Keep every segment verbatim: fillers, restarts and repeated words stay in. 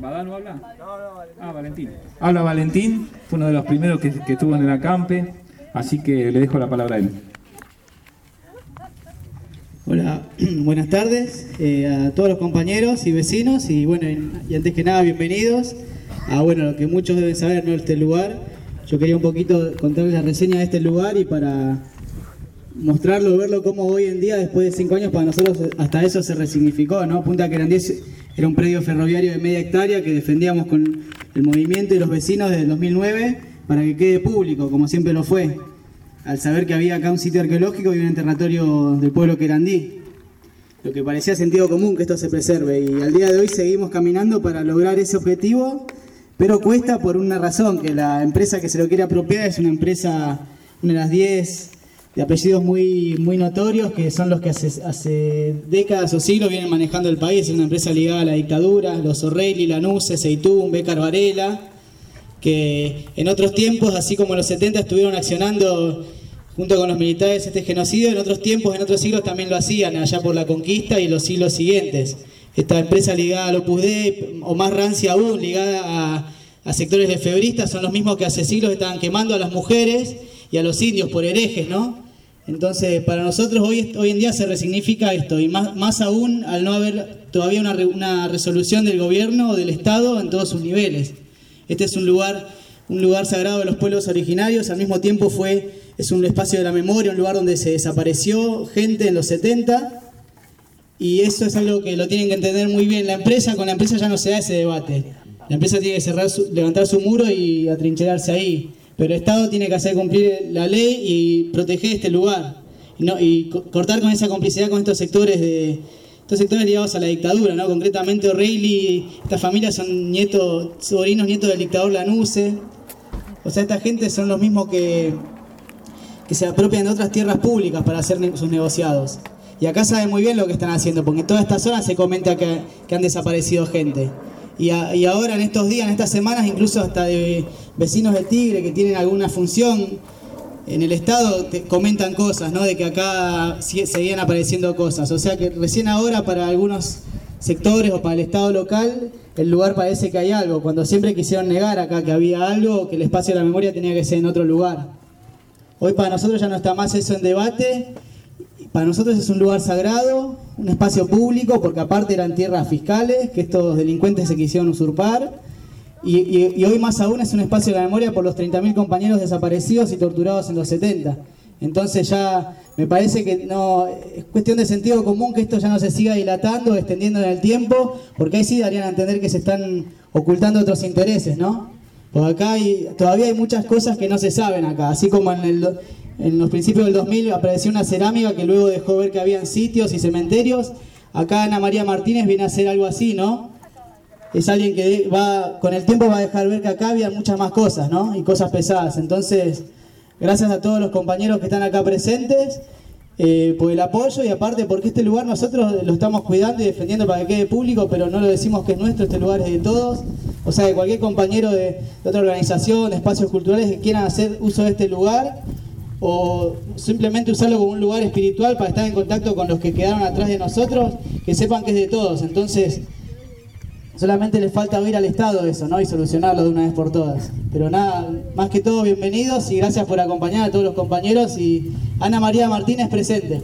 ¿Badano habla? Ah, Valentín. Habla Valentín, fue uno de los primeros que, que estuvo en el acampe, así que le dejo la palabra a él. Hola, buenas tardes eh, a todos los compañeros y vecinos y bueno, y antes que nada bienvenidos a bueno, lo que muchos deben saber, ¿no? Este lugar. Yo quería un poquito contarles la reseña de este lugar y para mostrarlo, verlo como hoy en día, después de cinco años, para nosotros hasta eso se resignificó, ¿no? Punta Querandí era un predio ferroviario de media hectárea que defendíamos con el movimiento y los vecinos desde el dos mil nueve para que quede público, como siempre lo fue, al saber que había acá un sitio arqueológico y un enterratorio del pueblo querandí. Lo que parecía sentido común que esto se preserve, y al día de hoy seguimos caminando para lograr ese objetivo, pero cuesta por una razón, que la empresa que se lo quiere apropiar es una empresa, una de las diez de apellidos muy, muy notorios, que son los que hace, hace décadas o siglos vienen manejando el país. Es una empresa ligada a la dictadura, los O'Reilly, Lanuse, Seitún, Bécar Varela, que en otros tiempos, así como en los setenta, estuvieron accionando junto con los militares este genocidio. En otros tiempos, en otros siglos también lo hacían, allá por la conquista y los siglos siguientes. Esta empresa ligada al Opus Dei, o más rancia aún, ligada a, a sectores lefebristas, son los mismos que hace siglos estaban quemando a las mujeres y a los indios por herejes, ¿no? Entonces, para nosotros hoy, hoy en día se resignifica esto, y más, más aún al no haber todavía una, una resolución del gobierno o del Estado en todos sus niveles. Este es un lugar, un lugar sagrado de los pueblos originarios, al mismo tiempo fue, es un espacio de la memoria, un lugar donde se desapareció gente en los setenta, y eso es algo que lo tienen que entender muy bien. La empresa, con la empresa ya no se da ese debate. La empresa tiene que cerrar su, levantar su muro y atrincherarse ahí. Pero el Estado tiene que hacer cumplir la ley y proteger este lugar. Y, no, y co cortar con esa complicidad con estos sectores de estos sectores ligados a la dictadura, ¿no? Concretamente O'Reilly, estas familias son nietos, sobrinos nietos del dictador Lanuse. O sea, esta gente son los mismos que, que se apropian de otras tierras públicas para hacer ne sus negociados. Y acá saben muy bien lo que están haciendo, porque en toda esta zona se comenta que, que han desaparecido gente. Y, a, y ahora en estos días, en estas semanas, incluso hasta de vecinos de Tigre que tienen alguna función en el Estado, te comentan cosas, ¿no? De que acá seguían apareciendo cosas. O sea que recién ahora para algunos sectores o para el Estado local, el lugar parece que hay algo, cuando siempre quisieron negar acá que había algo, que el espacio de la memoria tenía que ser en otro lugar. Hoy para nosotros ya no está más eso en debate. Para nosotros es un lugar sagrado, un espacio público, porque aparte eran tierras fiscales que estos delincuentes se quisieron usurpar, y, y, y hoy más aún es un espacio de la memoria por los treinta mil compañeros desaparecidos y torturados en los setenta. Entonces ya me parece que no es cuestión de sentido común que esto ya no se siga dilatando, extendiendo en el tiempo, porque ahí sí darían a entender que se están ocultando otros intereses, ¿no? Porque acá hay, todavía hay muchas cosas que no se saben acá, así como en el... En los principios del dos mil apareció una cerámica que luego dejó ver que habían sitios y cementerios. Acá Ana María Martínez viene a hacer algo así, ¿no? Es alguien que va, con el tiempo va a dejar ver que acá había muchas más cosas, ¿no? Y cosas pesadas. Entonces, gracias a todos los compañeros que están acá presentes eh, por el apoyo, y aparte porque este lugar nosotros lo estamos cuidando y defendiendo para que quede público, pero no lo decimos que es nuestro, este lugar es de todos. O sea, que cualquier compañero de, de otra organización, de espacios culturales que quieran hacer uso de este lugar, o simplemente usarlo como un lugar espiritual para estar en contacto con los que quedaron atrás de nosotros, que sepan que es de todos. Entonces, solamente les falta oír al Estado eso, ¿no? Y solucionarlo de una vez por todas. Pero nada, más que todo, bienvenidos y gracias por acompañar a todos los compañeros. Y Ana María Martínez presente.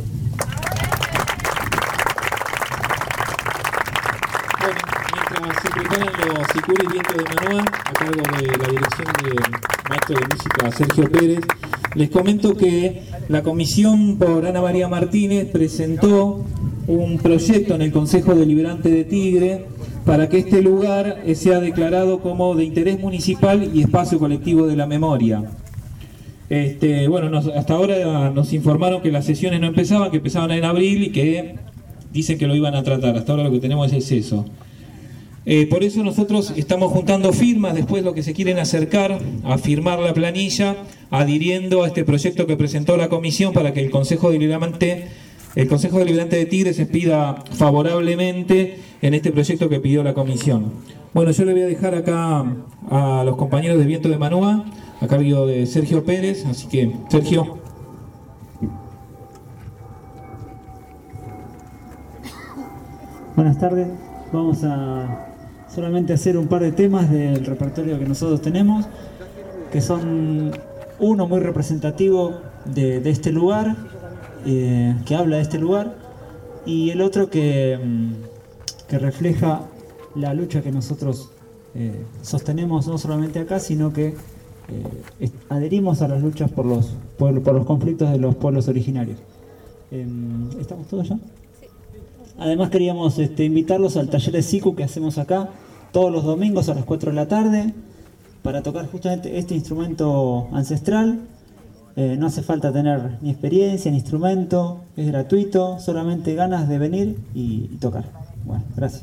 Bueno, mientras se preparan los Sicuri Viento de Manúa, a cargo de la dirección del maestro de música Sergio Pérez, les comento que la comisión por Ana María Martínez presentó un proyecto en el Consejo Deliberante de Tigre para que este lugar sea declarado como de interés municipal y espacio colectivo de la memoria. Este, bueno, nos, hasta ahora nos informaron que las sesiones no empezaban, que empezaban en abril y que dicen que lo iban a tratar. Hasta ahora lo que tenemos es eso. Eh, por eso nosotros estamos juntando firmas, después lo que se quieren acercar a firmar la planilla, adhiriendo a este proyecto que presentó la comisión para que el Consejo Deliberante, el Consejo Deliberante de Tigre se expida favorablemente en este proyecto que pidió la comisión. Bueno, yo le voy a dejar acá a los compañeros de Viento de Manúa, a cargo de Sergio Pérez, así que, Sergio. Buenas tardes, vamos a solamente hacer un par de temas del repertorio que nosotros tenemos, que son uno muy representativo de, de este lugar, eh, que habla de este lugar, y el otro que, que refleja la lucha que nosotros eh, sostenemos no solamente acá, sino que eh, adherimos a las luchas por los, por, por los conflictos de los pueblos originarios. Eh, ¿Estamos todos ya? Además queríamos este, invitarlos al taller de siku que hacemos acá todos los domingos a las cuatro de la tarde para tocar justamente este instrumento ancestral. Eh, no hace falta tener ni experiencia ni instrumento, es gratuito, solamente ganas de venir y, y tocar. Bueno, gracias.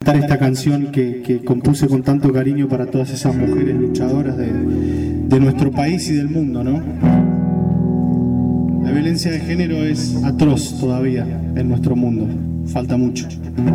cantar esta canción que, que compuse con tanto cariño para todas esas mujeres luchadoras de, de nuestro país y del mundo, ¿no? La violencia de género es atroz todavía en nuestro mundo, falta mucho.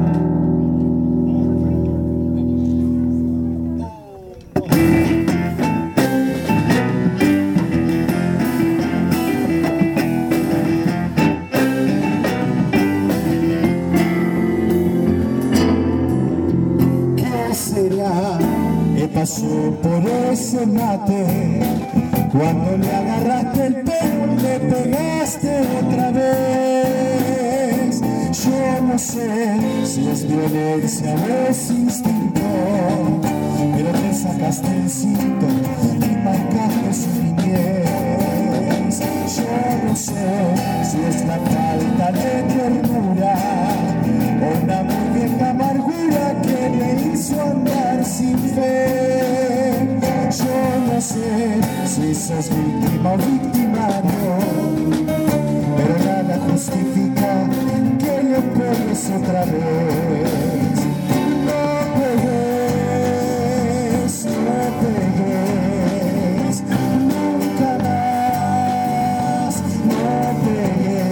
Pasó por ese mate, cuando le agarraste el pelo y le pegaste otra vez. Yo no sé si es violencia o es instinto, pero te sacaste el cinto y marcaste su niñez. Yo no sé si es la falta de ternura o una muy vieja amargura que me hizo andar sin fe. Yo no sé si sos víctima o victimario, pero nada justifica que le pegues otra vez. No pegues, no pegues, nunca más, no pegues.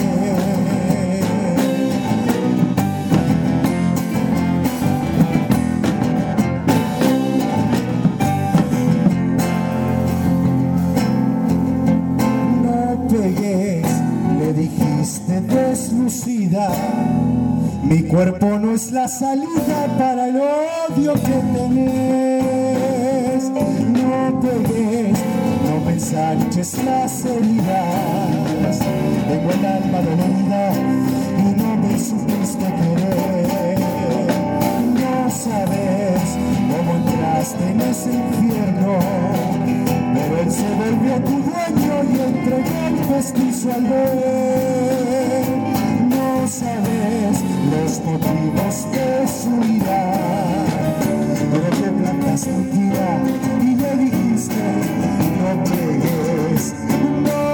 Le dijiste deslucida, mi cuerpo no es la salida para el odio que tenés. No pegues, no me ensanches las heridas, tengo el alma dolida y no me supiste querer. No sabes cómo entraste en ese infierno, pero él se volvió tu dueño y entregó el vestizo al ver. No sabes los motivos de su ira, pero te plantaste mentira y le dijiste no pegues, no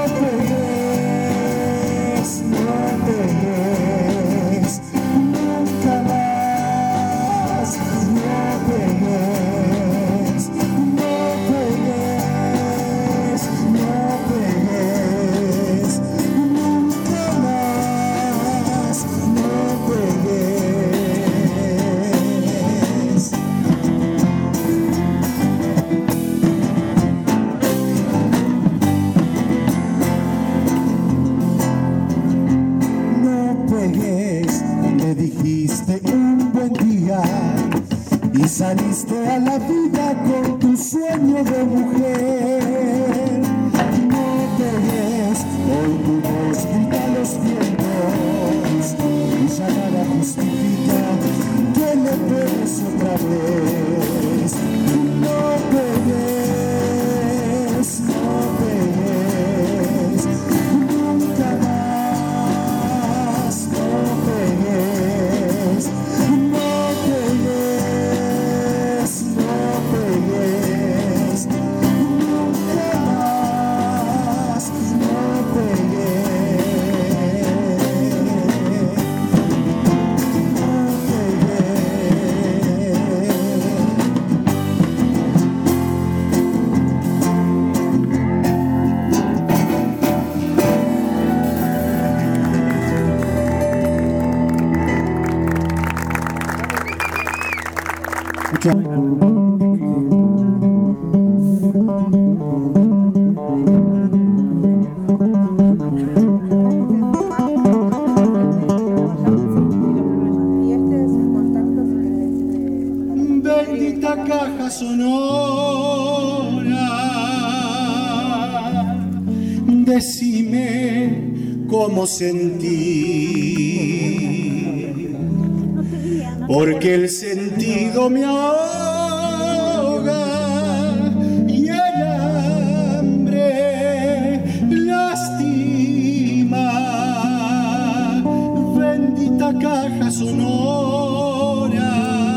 pegues, no pegues, nunca más, no pegues, no pegues, no pegues, nunca más, no pegues. No pegues, le dijiste un buen día y saliste a la vida con tu sueño de mujer. No pegues, hoy tu voz grita los vientos y ya nada justifica que le pegues otra vez. No pegues, no pegues, nunca más, no pegues, no pegues, no pegues, nunca más, no pegues, no Bendita caja sonora, decime cómo sentí, porque el sentido me ahoga y el hambre lastima. Bendita caja sonora,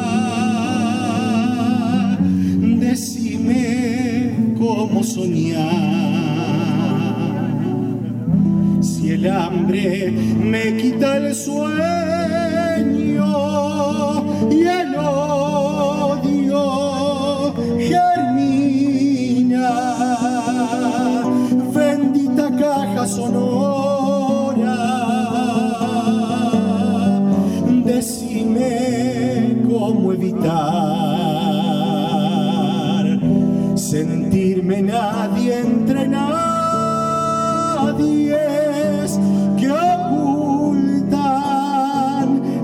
decime cómo soñar. Si el hambre me quita el sueño y el germina, bendita caja sonora, decime cómo evitar sentirme nadie entre nadies que ocultan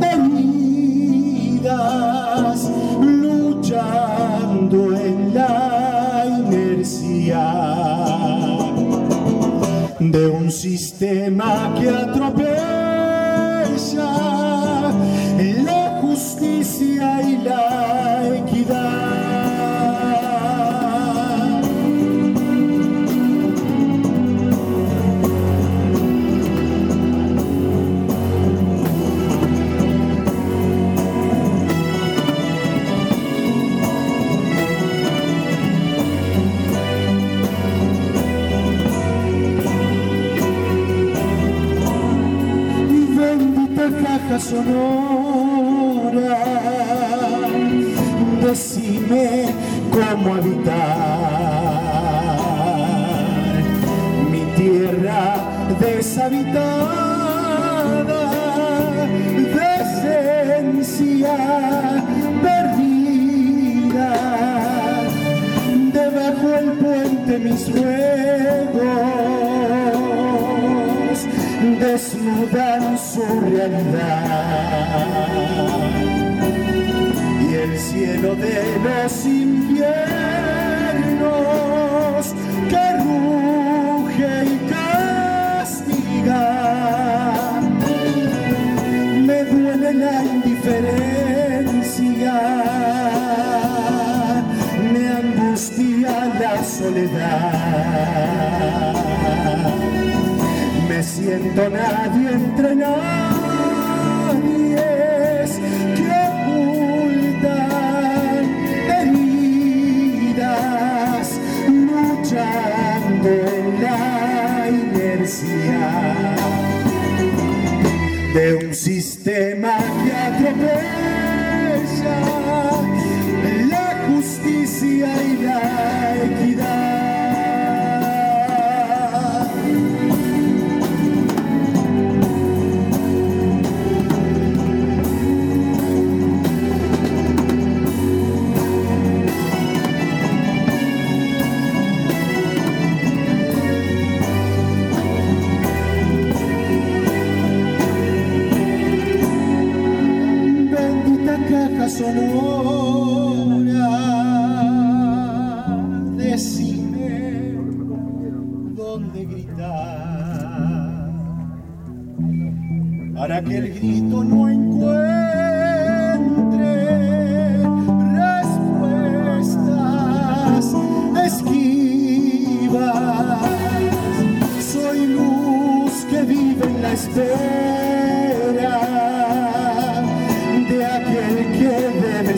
heridas, luchando en la inercia de un sistema que atropella la justicia y la equidad. Caja sonora, decime cómo habitar mi tierra deshabitada, de esencia perdida, debajo el puente mis ruegos desnudan su realidad, y el cielo de los infiernos que ruge y castiga. Me duele la indiferencia, me angustia la soledad. Me siento nadie entre nadies que ocultan heridas, luchando en la inercia de un sistema que atropella la justicia y la equidad. Caja sonora, decime dónde gritar para que el grito no encuentre respuestas esquivas. Soy luz que vive en la espera de aquel que debe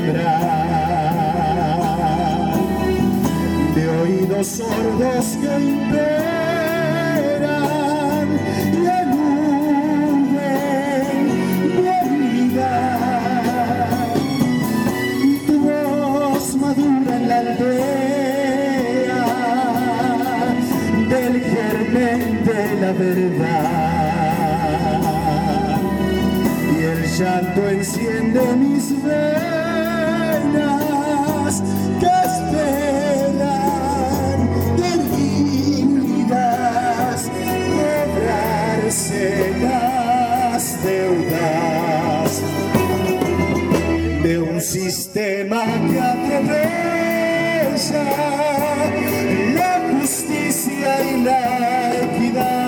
sembrar, de oídos sordos que imperan y eluden mi herida. Tu voz madura en la aldea del germen de la verdad, y el llanto enciende mis venas que esperan heridas, cobrarse las deudas de un sistema que atropella la justicia y la equidad.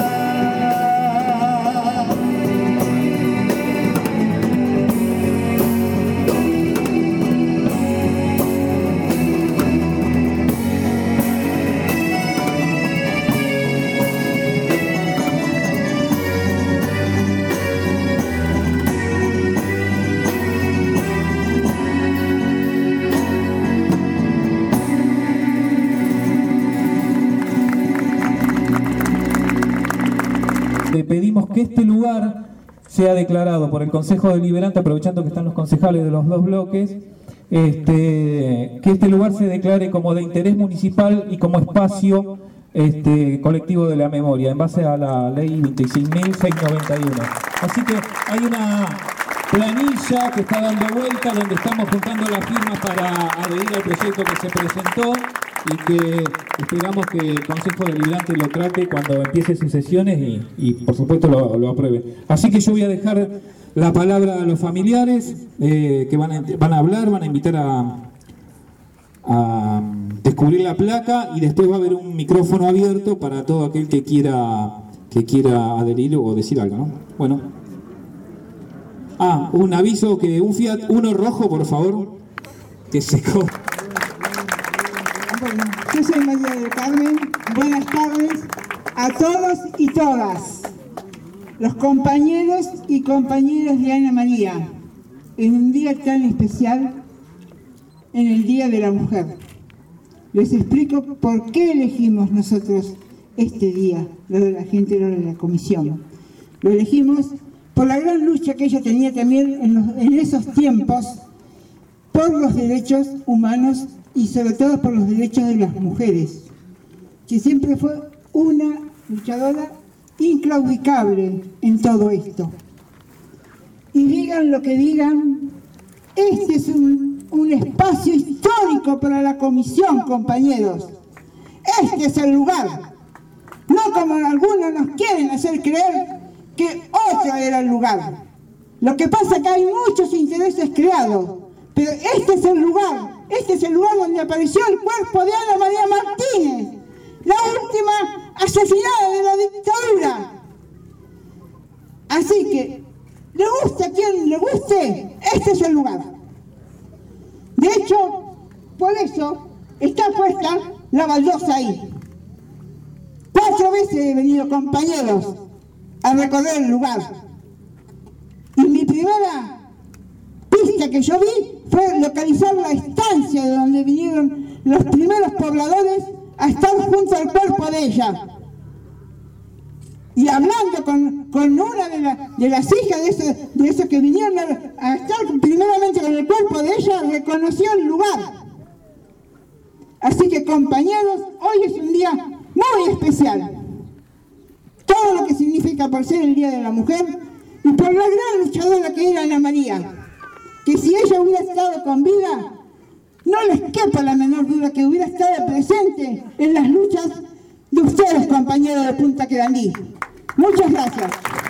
Pedimos que este lugar sea declarado por el Consejo Deliberante, aprovechando que están los concejales de los dos bloques, este, que este lugar se declare como de interés municipal y como espacio este, colectivo de la memoria, en base a la ley veintiséis mil seiscientos noventa y uno. Así que hay una planilla que está dando vuelta, donde estamos juntando las firmas para adherir al proyecto que se presentó y que esperamos que el Consejo Deliberante lo trate cuando empiece sus sesiones y, y por supuesto lo, lo apruebe. Así que yo voy a dejar la palabra a los familiares eh, que van a, van a hablar, van a invitar a, a descubrir la placa y después va a haber un micrófono abierto para todo aquel que quiera, que quiera adherir o decir algo, ¿no? Bueno. Ah, un aviso que un Fiat Uno rojo, por favor, que se co... Bueno, yo soy María del Carmen. Buenas tardes a todos y todas, los compañeros y compañeras de Ana María, en un día tan especial, en el Día de la Mujer. Les explico por qué elegimos nosotros este día, lo de la gente, lo de la comisión. Lo elegimos por la gran lucha que ella tenía también en, los, en esos tiempos por los derechos humanos y sobre todo por los derechos de las mujeres, que siempre fue una luchadora inclaudicable en todo esto. Y digan lo que digan, este es un, un espacio histórico para la comisión, compañeros. Este es el lugar. No como algunos nos quieren hacer creer que otro era el lugar. Lo que pasa es que hay muchos intereses creados, pero este es el lugar, este es el lugar donde apareció el cuerpo de Ana María Martínez, la última asesinada de la dictadura. Así que, le guste a quien le guste, este es el lugar. De hecho, por eso está puesta la baldosa ahí. Cuatro veces he venido, compañeros, a recorrer el lugar. Y mi primera pista que yo vi fue localizar la estancia de donde vinieron los primeros pobladores a estar junto al cuerpo de ella. Y hablando con, con una de, la, de las hijas de esos, de esos que vinieron a, a estar primeramente con el cuerpo de ella, reconoció el lugar. Así que, compañeros, hoy es un día muy especial. Todo lo que significa por ser el Día de la Mujer y por la gran luchadora que era Ana María, que si ella hubiera estado con vida, no les quepa la menor duda que hubiera estado presente en las luchas de ustedes, compañeros de Punta Querandí. Muchas gracias.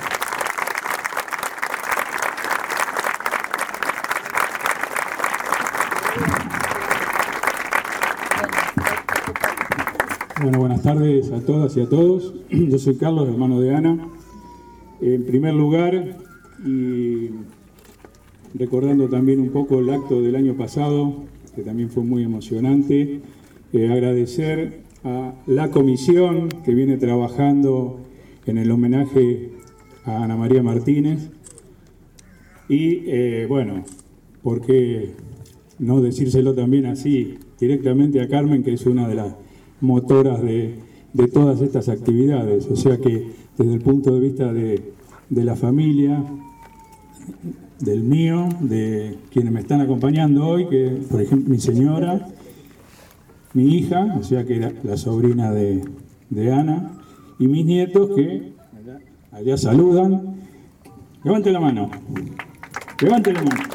Bueno, buenas tardes a todas y a todos. Yo soy Carlos, hermano de Ana. En primer lugar, y recordando también un poco el acto del año pasado, que también fue muy emocionante, eh, agradecer a la comisión que viene trabajando en el homenaje a Ana María Martínez. Y, eh, bueno, ¿por qué no decírselo también así directamente a Carmen, que es una de las motoras de, de todas estas actividades? O sea que desde el punto de vista de, de la familia, del mío, de quienes me están acompañando hoy, que por ejemplo mi señora, mi hija, o sea que la, la sobrina de, de Ana, y mis nietos que allá, allá saludan. Levante la mano, levante la mano.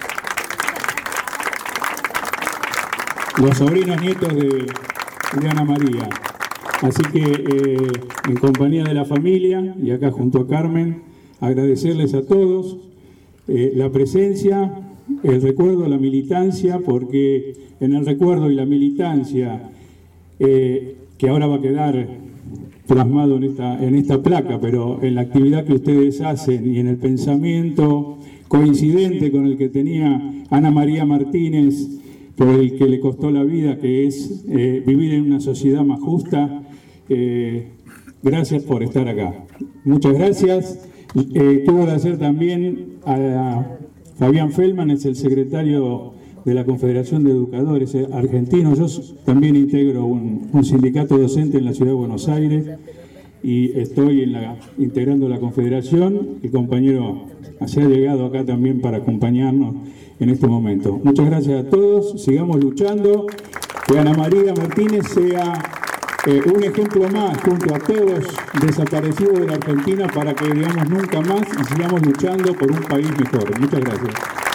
Los sobrinos nietos de, de Ana María. Así que eh, en compañía de la familia y acá junto a Carmen, agradecerles a todos eh, la presencia, el recuerdo, la militancia, porque en el recuerdo y la militancia, eh, que ahora va a quedar plasmado en esta, en esta placa, pero en la actividad que ustedes hacen y en el pensamiento coincidente con el que tenía Ana María Martínez, por el que le costó la vida, que es eh, vivir en una sociedad más justa. Eh, gracias por estar acá. Muchas gracias. Eh, quiero agradecer también a Fabián Feldman, es el secretario de la Confederación de Educadores Argentinos. Yo también integro un, un sindicato docente en la Ciudad de Buenos Aires. y estoy en la, integrando la confederación. El compañero se ha llegado acá también para acompañarnos en este momento. Muchas gracias a todos, sigamos luchando, que Ana María Martínez sea eh, un ejemplo más junto a todos desaparecidos de la Argentina para que digamos nunca más y sigamos luchando por un país mejor. Muchas gracias.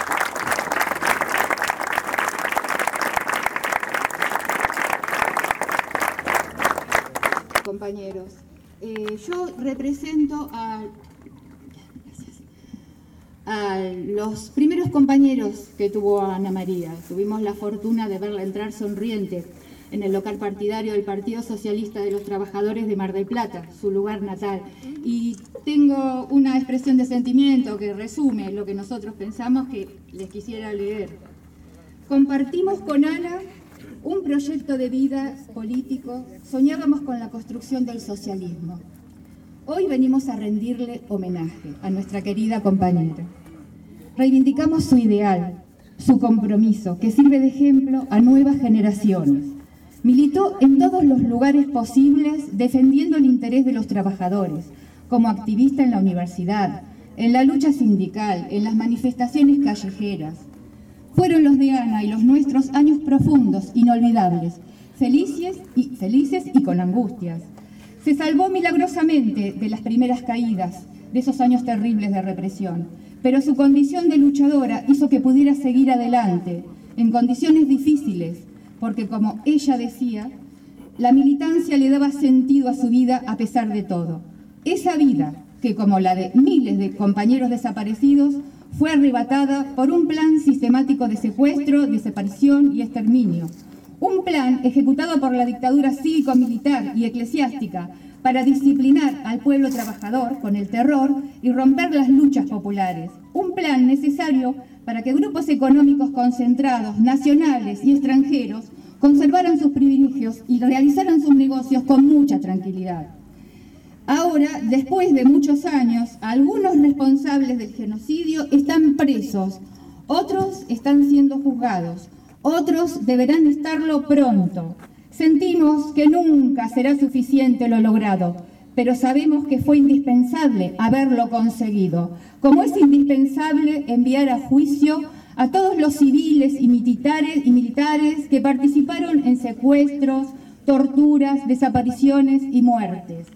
Compañeros, eh, yo represento a, a los primeros compañeros que tuvo Ana María. Tuvimos la fortuna de verla entrar sonriente en el local partidario del Partido Socialista de los Trabajadores de Mar del Plata, su lugar natal. Y tengo una expresión de sentimiento que resume lo que nosotros pensamos, que les quisiera leer. Compartimos con Ana un proyecto de vida político, soñábamos con la construcción del socialismo. Hoy venimos a rendirle homenaje a nuestra querida compañera. Reivindicamos su ideal, su compromiso, que sirve de ejemplo a nuevas generaciones. Militó en todos los lugares posibles defendiendo el interés de los trabajadores, como activista en la universidad, en la lucha sindical, en las manifestaciones callejeras. Fueron los de Ana y los nuestros años profundos, inolvidables, felices y, felices y con angustias. Se salvó milagrosamente de las primeras caídas, de esos años terribles de represión, pero su condición de luchadora hizo que pudiera seguir adelante, en condiciones difíciles, porque como ella decía, la militancia le daba sentido a su vida a pesar de todo. Esa vida, que como la de miles de compañeros desaparecidos, fue arrebatada por un plan sistemático de secuestro, desaparición y exterminio. Un plan ejecutado por la dictadura cívico-militar y eclesiástica para disciplinar al pueblo trabajador con el terror y romper las luchas populares. Un plan necesario para que grupos económicos concentrados, nacionales y extranjeros, conservaran sus privilegios y realizaran sus negocios con mucha tranquilidad. Ahora, después de muchos años, algunos responsables del genocidio están presos, otros están siendo juzgados, otros deberán estarlo pronto. Sentimos que nunca será suficiente lo logrado, pero sabemos que fue indispensable haberlo conseguido, como es indispensable enviar a juicio a todos los civiles y militares, y militares que participaron en secuestros, torturas, desapariciones y muertes.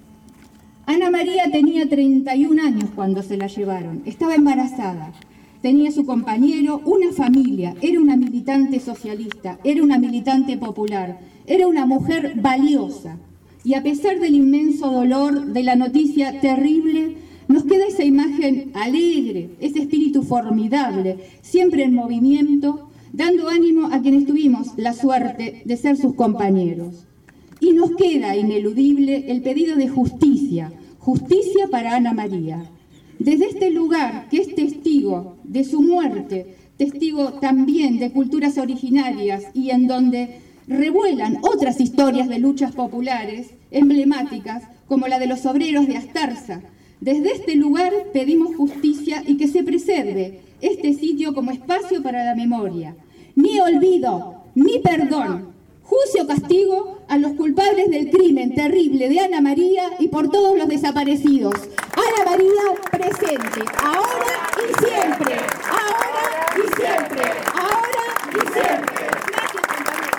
Ana María tenía treinta y un años cuando se la llevaron, estaba embarazada, tenía su compañero, una familia, era una militante socialista, era una militante popular, era una mujer valiosa. Y a pesar del inmenso dolor de la noticia terrible, nos queda esa imagen alegre, ese espíritu formidable, siempre en movimiento, dando ánimo a quienes tuvimos la suerte de ser sus compañeros. Y nos queda ineludible el pedido de justicia, justicia para Ana María. Desde este lugar, que es testigo de su muerte, testigo también de culturas originarias y en donde revuelan otras historias de luchas populares emblemáticas, como la de los obreros de Astarza, desde este lugar pedimos justicia y que se preserve este sitio como espacio para la memoria. Ni olvido, ni perdón. Juicio castigo a los culpables del crimen terrible de Ana María y por todos los desaparecidos. Ana María presente, ahora y siempre, ahora y siempre, ahora y siempre. Gracias, compañeros.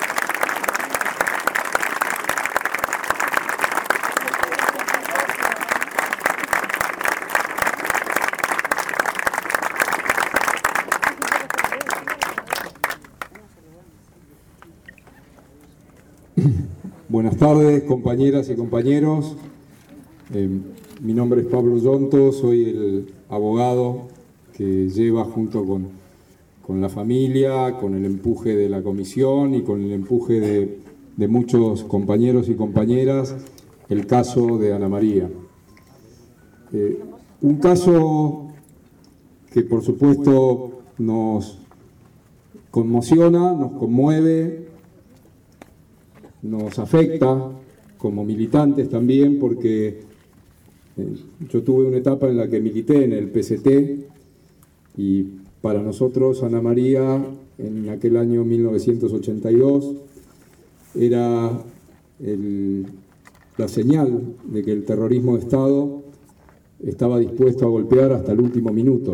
Buenas tardes, compañeras y compañeros. Eh, mi nombre es Pablo Yonto, soy el abogado que lleva junto con, con la familia, con el empuje de la comisión y con el empuje de, de muchos compañeros y compañeras, el caso de Ana María. Eh, un caso que por supuesto nos conmociona, nos conmueve, nos afecta como militantes también, porque eh, yo tuve una etapa en la que milité en el P C T y para nosotros Ana María en aquel año mil novecientos ochenta y dos era el la señal de que el terrorismo de Estado estaba dispuesto a golpear hasta el último minuto.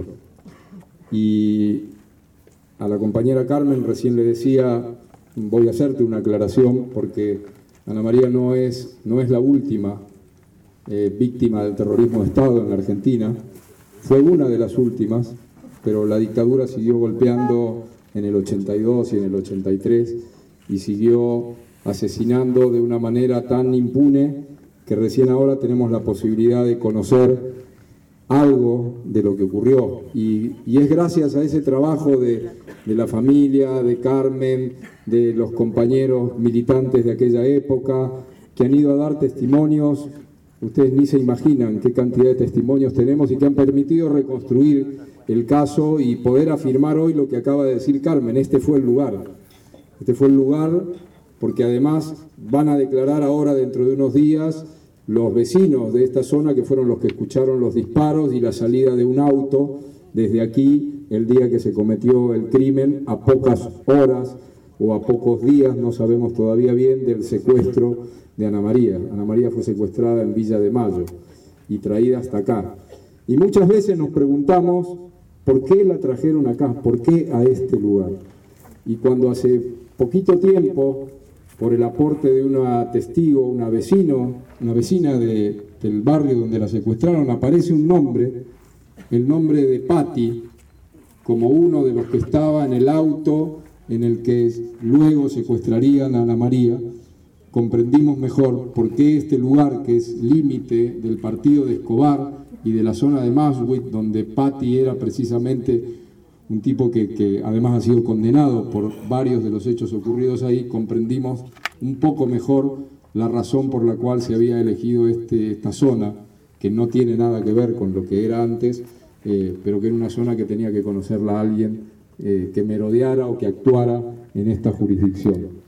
Y a la compañera Carmen recién le decía, voy a hacerte una aclaración, porque Ana María no es, no es la última eh, víctima del terrorismo de Estado en la Argentina, fue una de las últimas, pero la dictadura siguió golpeando en el ochenta y dos y en el ochenta y tres y siguió asesinando de una manera tan impune que recién ahora tenemos la posibilidad de conocer algo de lo que ocurrió. Y, y es gracias a ese trabajo de, de la familia, de Carmen, de los compañeros militantes de aquella época, que han ido a dar testimonios. Ustedes ni se imaginan qué cantidad de testimonios tenemos y que han permitido reconstruir el caso y poder afirmar hoy lo que acaba de decir Carmen. Este fue el lugar. Este fue el lugar porque además van a declarar ahora, dentro de unos días, los vecinos de esta zona, que fueron los que escucharon los disparos y la salida de un auto desde aquí el día que se cometió el crimen, a pocas horas o a pocos días, no sabemos todavía bien, del secuestro de Ana María. Ana María fue secuestrada en Villa de Mayo y traída hasta acá. Y muchas veces nos preguntamos por qué la trajeron acá, por qué a este lugar. Y cuando hace poquito tiempo, por el aporte de una testigo, una vecino, una vecina de, del barrio donde la secuestraron, aparece un nombre, el nombre de Patti, como uno de los que estaba en el auto en el que luego secuestrarían a Ana María. Comprendimos mejor por qué este lugar, que es límite del partido de Escobar y de la zona de Maswit, donde Patti era precisamente un tipo que, que además ha sido condenado por varios de los hechos ocurridos ahí, comprendimos un poco mejor la razón por la cual se había elegido este, esta zona, que no tiene nada que ver con lo que era antes, eh, pero que era una zona que tenía que conocerla alguien eh, que merodeara o que actuara en esta jurisdicción.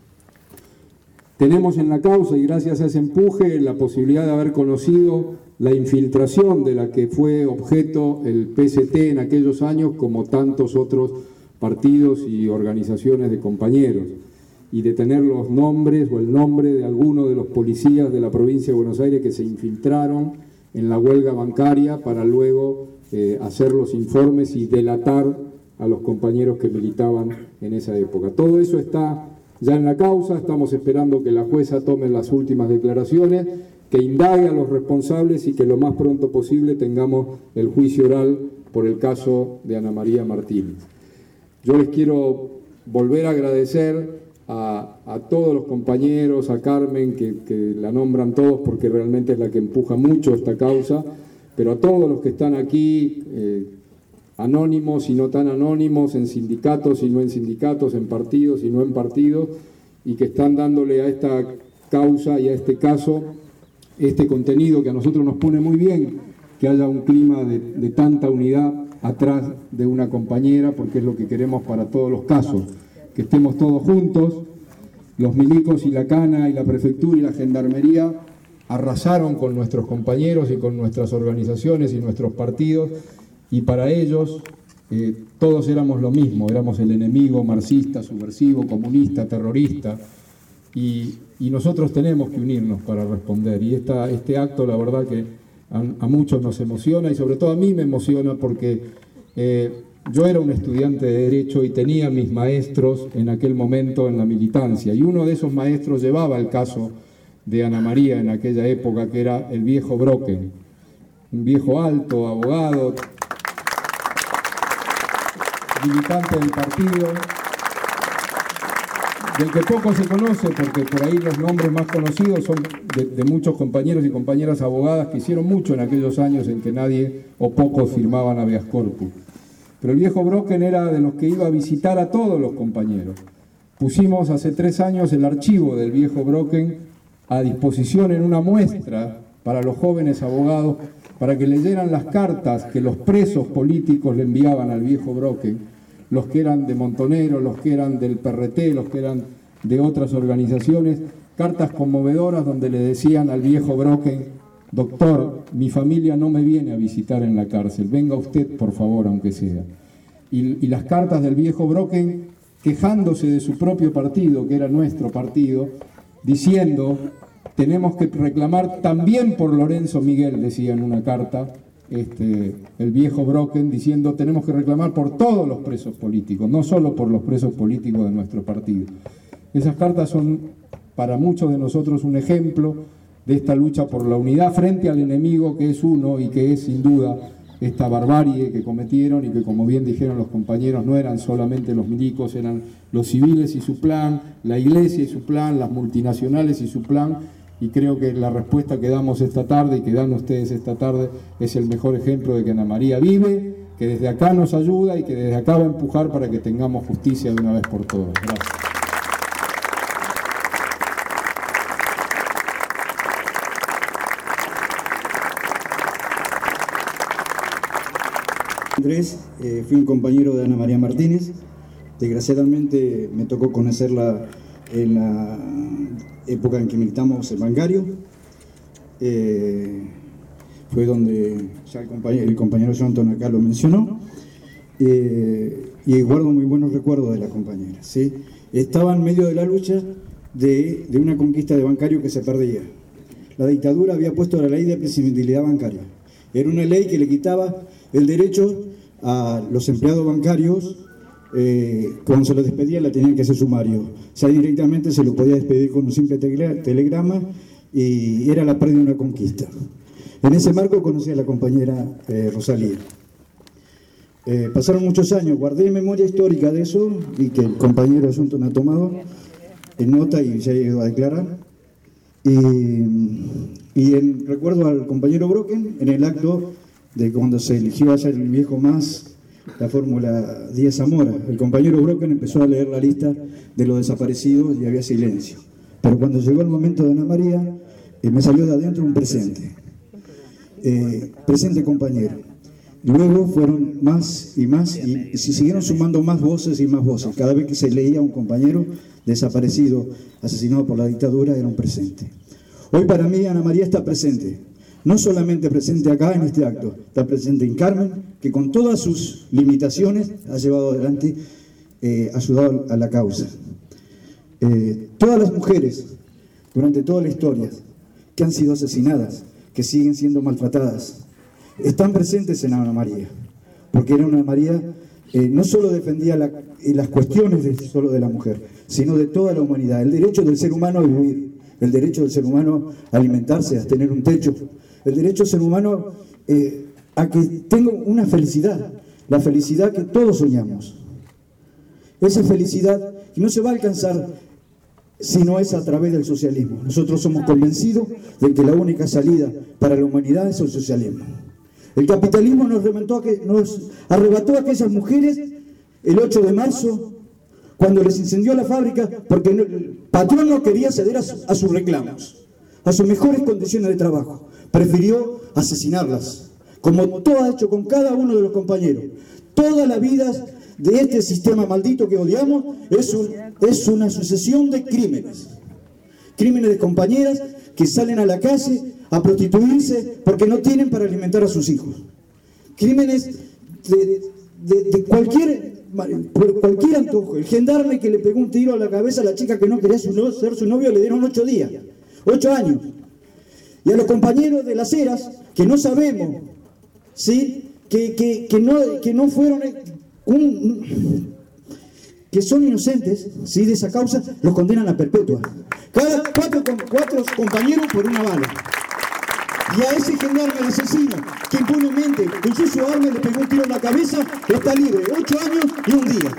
Tenemos en la causa, y gracias a ese empuje, la posibilidad de haber conocido la infiltración de la que fue objeto el P S T en aquellos años, como tantos otros partidos y organizaciones de compañeros, y de tener los nombres o el nombre de algunos de los policías de la provincia de Buenos Aires que se infiltraron en la huelga bancaria para luego eh, hacer los informes y delatar a los compañeros que militaban en esa época. Todo eso está ya en la causa, estamos esperando que la jueza tome las últimas declaraciones, que indague a los responsables y que lo más pronto posible tengamos el juicio oral por el caso de Ana María Martínez. Yo les quiero volver a agradecer a, a todos los compañeros, a Carmen, que, que la nombran todos porque realmente es la que empuja mucho esta causa, pero a todos los que están aquí, eh, anónimos y no tan anónimos, en sindicatos y no en sindicatos, en partidos y no en partidos, y que están dándole a esta causa y a este caso este contenido que a nosotros nos pone muy bien, que haya un clima de, de tanta unidad atrás de una compañera, porque es lo que queremos para todos los casos, que estemos todos juntos. Los milicos y la cana y la prefectura y la gendarmería arrasaron con nuestros compañeros y con nuestras organizaciones y nuestros partidos, y para ellos eh, todos éramos lo mismo, éramos el enemigo marxista, subversivo, comunista, terrorista, y, y nosotros tenemos que unirnos para responder. Y esta, este acto, la verdad que a, a muchos nos emociona, y sobre todo a mí me emociona porque eh, yo era un estudiante de Derecho y tenía mis maestros en aquel momento en la militancia, y uno de esos maestros llevaba el caso de Ana María en aquella época, que era el viejo Brocken, un viejo alto, abogado, militante del partido, del que poco se conoce, porque por ahí los nombres más conocidos son de, de muchos compañeros y compañeras abogadas que hicieron mucho en aquellos años en que nadie o pocos firmaban habeas corpus. Pero el viejo Brocken era de los que iba a visitar a todos los compañeros. Pusimos hace tres años el archivo del viejo Brocken a disposición en una muestra para los jóvenes abogados, para que leyeran las cartas que los presos políticos le enviaban al viejo Brocken, los que eran de Montonero, los que eran del P R T, los que eran de otras organizaciones, cartas conmovedoras donde le decían al viejo Brocken: doctor, mi familia no me viene a visitar en la cárcel, venga usted por favor, aunque sea. Y, y las cartas del viejo Brocken quejándose de su propio partido, que era nuestro partido, diciendo tenemos que reclamar también por Lorenzo Miguel, decía en una carta este, el viejo Brocken, diciendo tenemos que reclamar por todos los presos políticos, no solo por los presos políticos de nuestro partido. Esas cartas son para muchos de nosotros un ejemplo de esta lucha por la unidad frente al enemigo que es uno y que es sin duda esta barbarie que cometieron y que, como bien dijeron los compañeros, no eran solamente los milicos, eran los civiles y su plan, la iglesia y su plan, las multinacionales y su plan, y creo que la respuesta que damos esta tarde y que dan ustedes esta tarde es el mejor ejemplo de que Ana María vive, que desde acá nos ayuda y que desde acá va a empujar para que tengamos justicia de una vez por todas. Gracias. Andrés, eh, fui un compañero de Ana María Martínez. Desgraciadamente me tocó conocerla en la época en que militamos en Bancario. Eh, fue donde ya el compañero, el compañero Johnson acá lo mencionó. Eh, y guardo muy buenos recuerdos de la compañera, ¿sí? Estaba en medio de la lucha de, de una conquista de Bancario que se perdía. La dictadura había puesto la ley de prescindibilidad bancaria. Era una ley que le quitaba el derecho a los empleados bancarios, eh, cuando se los despedía la tenían que hacer sumario. O sea, directamente se lo podía despedir con un simple telegrama y era la pérdida de una conquista. En ese marco conocí a la compañera eh, Rosalía. Eh, pasaron muchos años, guardé memoria histórica de eso y que el compañero Asunto ha tomado en nota y ya ha llegado a declarar. Y, y en, recuerdo al compañero Brocken en el acto de cuando se eligió ayer el viejo más la fórmula Díaz Zamora. El compañero Brocken empezó a leer la lista de los desaparecidos y había silencio. Pero cuando llegó el momento de Ana María, eh, me salió de adentro un presente. Eh, presente compañero. Luego fueron más y más y se siguieron sumando más voces y más voces. Cada vez que se leía a un compañero desaparecido, asesinado por la dictadura, era un presente. Hoy para mí Ana María está presente. No solamente presente acá en este acto, está presente en Carmen, que con todas sus limitaciones ha llevado adelante, eh, ha ayudado a la causa. Eh, todas las mujeres, durante toda la historia, que han sido asesinadas, que siguen siendo maltratadas, están presentes en Ana María, porque era una María, eh, no solo defendía la, eh, las cuestiones de, solo de la mujer, sino de toda la humanidad, el derecho del ser humano a vivir, el derecho del ser humano a alimentarse, a tener un techo, el derecho del ser humano eh, a que tenga una felicidad, la felicidad que todos soñamos. Esa felicidad que no se va a alcanzar si no es a través del socialismo. Nosotros somos convencidos de que la única salida para la humanidad es el socialismo. El capitalismo nos, reventó a que, nos arrebató a aquellas mujeres el ocho de marzo, cuando les incendió la fábrica, porque el patrón no quería ceder a, su, a sus reclamos, a sus mejores condiciones de trabajo. Prefirió asesinarlas, como todo ha hecho con cada uno de los compañeros. Toda la vida de este sistema maldito que odiamos es, un, es una sucesión de crímenes. Crímenes de compañeras que salen a la calle a prostituirse porque no tienen para alimentar a sus hijos. Crímenes de, de, de cualquier, por cualquier antojo. El gendarme que le pegó un tiro a la cabeza a la chica que no quería su, ser su novio, le dieron ocho días, ocho años. Y a los compañeros de las Heras, que no sabemos, ¿sí? que, que, que, no, que no fueron, un, que son inocentes, ¿sí? de esa causa, los condenan a perpetua. Cada cuatro, cuatro compañeros por una bala. Y a ese gendarme, el asesino, que impunemente usó su arma y le pegó un tiro en la cabeza, está libre, ocho años y un día.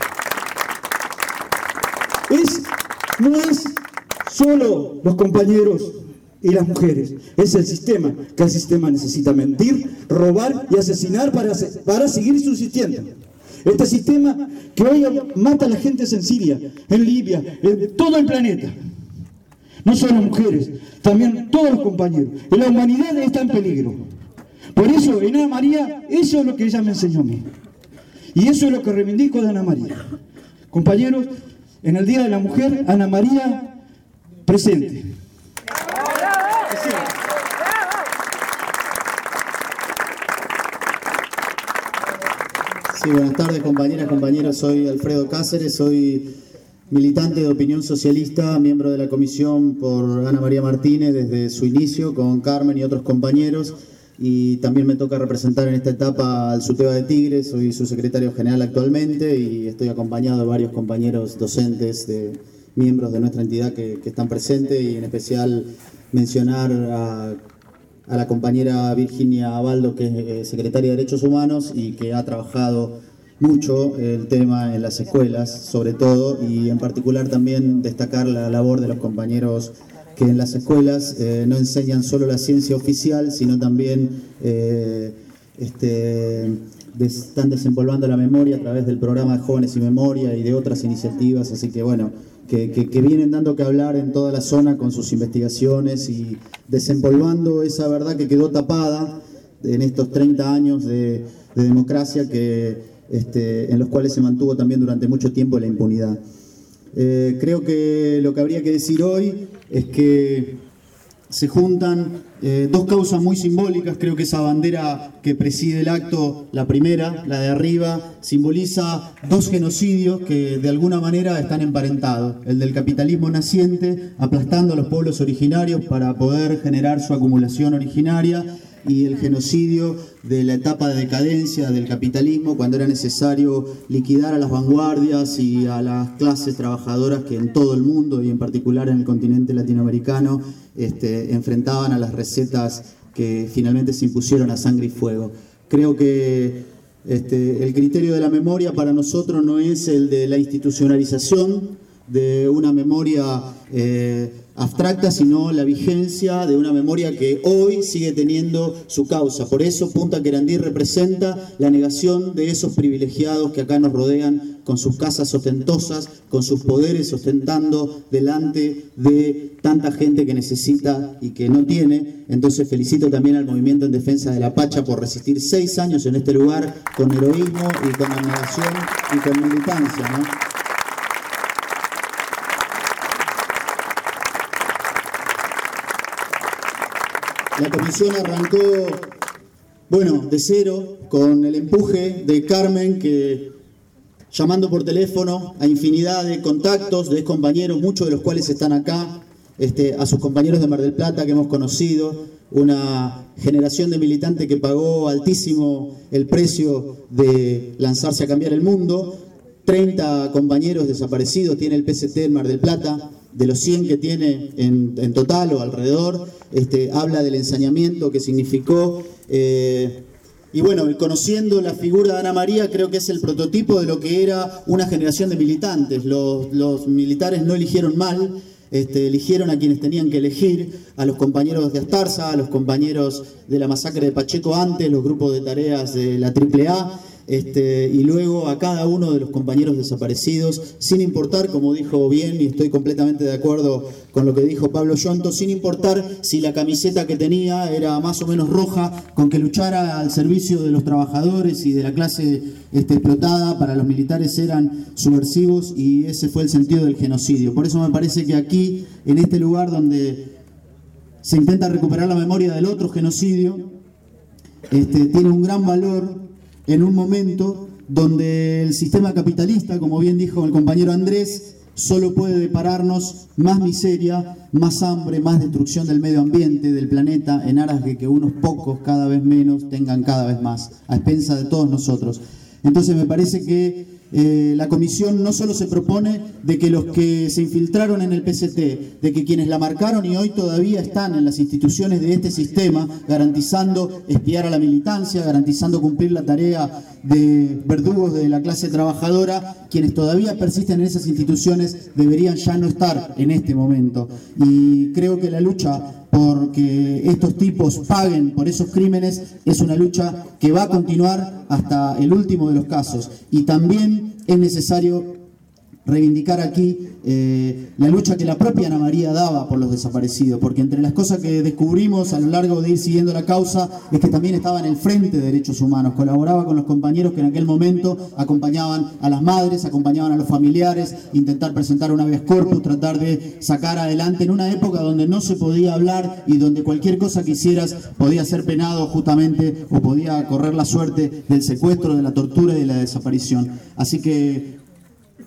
Es, no es solo los compañeros y las mujeres, es el sistema, que el sistema necesita mentir, robar y asesinar para, para seguir subsistiendo. Este sistema que hoy mata a la gente en Siria, en Libia, en todo el planeta. No solo mujeres, también todos los compañeros. Y la humanidad está en peligro. Por eso, en Ana María, eso es lo que ella me enseñó a mí. Y eso es lo que reivindico de Ana María. Compañeros, en el Día de la Mujer, Ana María presente. Sí, buenas tardes compañeras, compañeros, soy Alfredo Cáceres, soy militante de Opinión Socialista, miembro de la comisión por Ana María Martínez desde su inicio, con Carmen y otros compañeros, y también me toca representar en esta etapa al SUTEBA de Tigre. Soy su secretario general actualmente y estoy acompañado de varios compañeros docentes, de miembros de nuestra entidad que, que están presentes, y en especial mencionar a, a la compañera Virginia Abaldo, que es eh, secretaria de Derechos Humanos y que ha trabajado mucho el tema en las escuelas, sobre todo, y en particular también destacar la labor de los compañeros que en las escuelas eh, no enseñan solo la ciencia oficial, sino también eh, este, des, están desenvolviendo la memoria a través del programa de Jóvenes y Memoria y de otras iniciativas, así que bueno, que, que, que vienen dando que hablar en toda la zona con sus investigaciones y desempolvando esa verdad que quedó tapada en estos treinta años de, de democracia que Este, en los cuales se mantuvo también durante mucho tiempo la impunidad. Eh, creo que lo que habría que decir hoy es que se juntan eh, dos causas muy simbólicas. Creo que esa bandera que preside el acto, la primera, la de arriba, simboliza dos genocidios que de alguna manera están emparentados. El del capitalismo naciente, aplastando a los pueblos originarios para poder generar su acumulación originaria, y el genocidio de la etapa de decadencia del capitalismo, cuando era necesario liquidar a las vanguardias y a las clases trabajadoras que en todo el mundo y en particular en el continente latinoamericano este, enfrentaban a las recetas que finalmente se impusieron a sangre y fuego. Creo que este, el criterio de la memoria para nosotros no es el de la institucionalización de una memoria eh, abstracta, sino la vigencia de una memoria que hoy sigue teniendo su causa. Por eso Punta Querandí representa la negación de esos privilegiados que acá nos rodean con sus casas ostentosas, con sus poderes ostentando delante de tanta gente que necesita y que no tiene. Entonces felicito también al Movimiento en Defensa de la Pacha por resistir seis años en este lugar con heroísmo y con abnegación y con militancia, ¿no? La comisión arrancó, bueno, de cero, con el empuje de Carmen, que llamando por teléfono a infinidad de contactos, de compañeros, muchos de los cuales están acá, este, a sus compañeros de Mar del Plata que hemos conocido, una generación de militantes que pagó altísimo el precio de lanzarse a cambiar el mundo. treinta compañeros desaparecidos tiene el P C T en Mar del Plata, de los cien que tiene en, en total o alrededor. Este, habla del ensañamiento que significó, eh, y bueno, conociendo la figura de Ana María, creo que es el prototipo de lo que era una generación de militantes. Los, los militares no eligieron mal, este, eligieron a quienes tenían que elegir, a los compañeros de Astarza, a los compañeros de la masacre de Pacheco antes, los grupos de tareas de la triple A, Este, y luego a cada uno de los compañeros desaparecidos, sin importar, como dijo bien, y estoy completamente de acuerdo con lo que dijo Pablo Yonto, sin importar si la camiseta que tenía era más o menos roja, con que luchara al servicio de los trabajadores y de la clase este, explotada. Para los militares eran subversivos, y ese fue el sentido del genocidio. Por eso me parece que aquí, en este lugar donde se intenta recuperar la memoria del otro genocidio, este, tiene un gran valor en un momento donde el sistema capitalista, como bien dijo el compañero Andrés, solo puede depararnos más miseria, más hambre, más destrucción del medio ambiente, del planeta, en aras de que unos pocos, cada vez menos, tengan cada vez más, a expensa de todos nosotros. Entonces me parece que eh, la comisión no solo se propone de que los que se infiltraron en el P C T, de que quienes la marcaron y hoy todavía están en las instituciones de este sistema, garantizando espiar a la militancia, garantizando cumplir la tarea de verdugos de la clase trabajadora, quienes todavía persisten en esas instituciones deberían ya no estar en este momento. Y creo que la lucha porque estos tipos paguen por esos crímenes es una lucha que va a continuar hasta el último de los casos. Y también es necesario reivindicar aquí eh, la lucha que la propia Ana María daba por los desaparecidos, porque entre las cosas que descubrimos a lo largo de ir siguiendo la causa es que también estaba en el frente de derechos humanos, colaboraba con los compañeros que en aquel momento acompañaban a las madres, acompañaban a los familiares, intentar presentar un habeas corpus, tratar de sacar adelante en una época donde no se podía hablar y donde cualquier cosa que hicieras podía ser penado justamente, o podía correr la suerte del secuestro, de la tortura y de la desaparición. Así que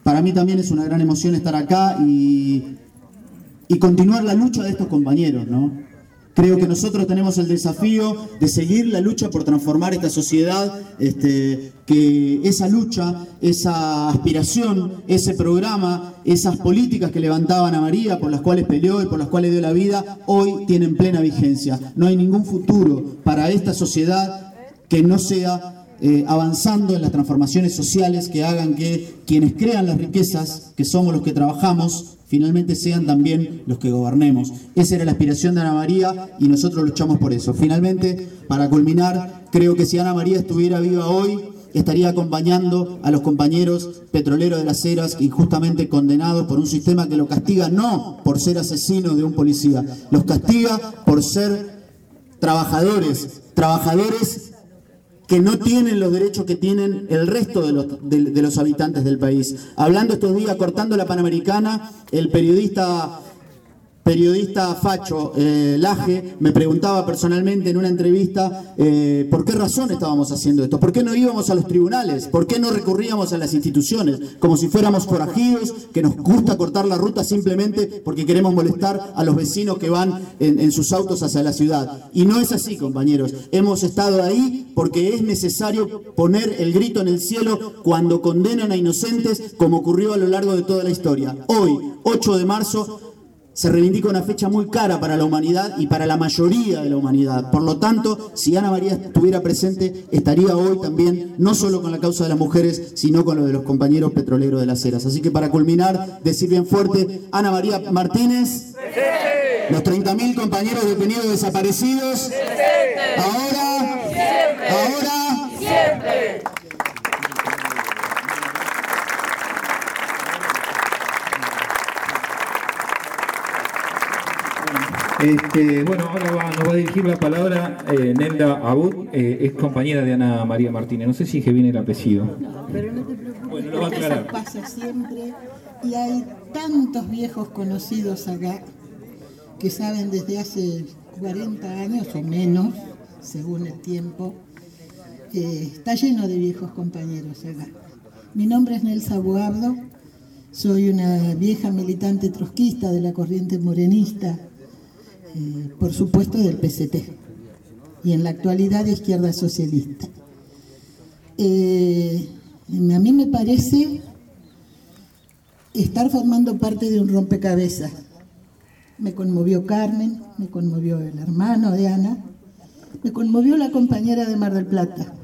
para mí también es una gran emoción estar acá y, y continuar la lucha de estos compañeros, ¿no? Creo que nosotros tenemos el desafío de seguir la lucha por transformar esta sociedad, este, que esa lucha, esa aspiración, ese programa, esas políticas que levantaba Ana María, por las cuales peleó y por las cuales dio la vida, hoy tienen plena vigencia. No hay ningún futuro para esta sociedad que no sea eh, avanzando en las transformaciones sociales que hagan que quienes crean las riquezas, que somos los que trabajamos, finalmente sean también los que gobernemos. Esa era la aspiración de Ana María y nosotros luchamos por eso. Finalmente, para culminar, creo que si Ana María estuviera viva hoy, estaría acompañando a los compañeros petroleros de Las Heras injustamente condenados por un sistema que lo castiga no por ser asesinos de un policía, los castiga por ser trabajadores, trabajadores que no tienen los derechos que tienen el resto de los, de, de los habitantes del país. Hablando estos días, cortando la Panamericana, el periodista, periodista facho eh, Laje me preguntaba personalmente en una entrevista eh, por qué razón estábamos haciendo esto, por qué no íbamos a los tribunales, por qué no recurríamos a las instituciones, como si fuéramos forajidos, que nos gusta cortar la ruta simplemente porque queremos molestar a los vecinos que van en, en sus autos hacia la ciudad. Y no es así, compañeros. Hemos estado ahí porque es necesario poner el grito en el cielo cuando condenan a inocentes, como ocurrió a lo largo de toda la historia. Hoy, ocho de marzo, se reivindica una fecha muy cara para la humanidad y para la mayoría de la humanidad. Por lo tanto, si Ana María estuviera presente, estaría hoy también, no solo con la causa de las mujeres, sino con lo de los compañeros petroleros de Las Heras. Así que para culminar, decir bien fuerte, Ana María Martínez, los treinta mil compañeros detenidos desaparecidos, ahora, ahora, siempre. Este, bueno, ahora va, nos va a dirigir la palabra eh, Nelda Abud, eh, es compañera de Ana María Martínez. No sé si dije bien el apellido. No, pero no te preocupes, bueno, lo va a aclarar. Eso pasa siempre y hay tantos viejos conocidos acá que saben desde hace cuarenta años o menos, según el tiempo. Eh, está lleno de viejos compañeros acá. Mi nombre es Nelsa Boabdo, soy una vieja militante trotskista de la corriente morenista, Eh, por supuesto del P C T y en la actualidad de Izquierda Socialista. Eh, a mí me parece estar formando parte de un rompecabezas. Me conmovió Carmen, me conmovió el hermano de Ana, me conmovió la compañera de Mar del Plata,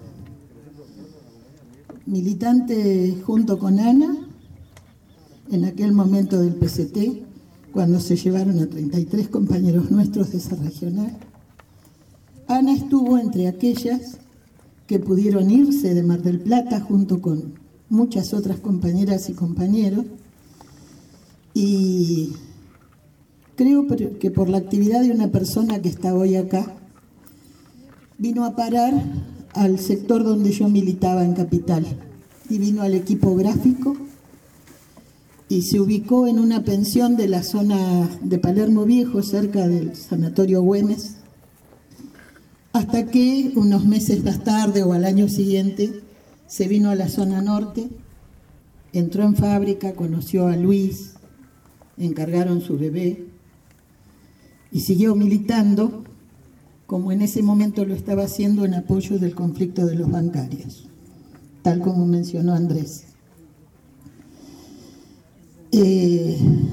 militante junto con Ana en aquel momento del P C T, cuando se llevaron a treinta y tres compañeros nuestros de esa regional. Ana estuvo entre aquellas que pudieron irse de Mar del Plata junto con muchas otras compañeras y compañeros, y creo que por la actividad de una persona que está hoy acá, vino a parar al sector donde yo militaba en Capital, y vino al equipo gráfico, y se ubicó en una pensión de la zona de Palermo Viejo, cerca del Sanatorio Güemes, hasta que unos meses más tarde o al año siguiente se vino a la zona norte, entró en fábrica, conoció a Luis, encargaron su bebé y siguió militando, como en ese momento lo estaba haciendo en apoyo del conflicto de los bancarios, tal como mencionó Andrés. Eh,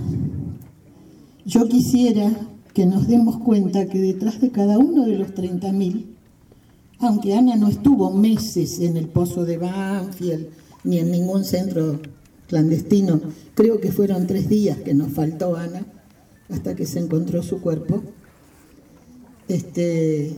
yo quisiera que nos demos cuenta que detrás de cada uno de los treinta mil, aunque Ana no estuvo meses en el pozo de Banfield ni en ningún centro clandestino, creo que fueron tres días que nos faltó Ana hasta que se encontró su cuerpo, este,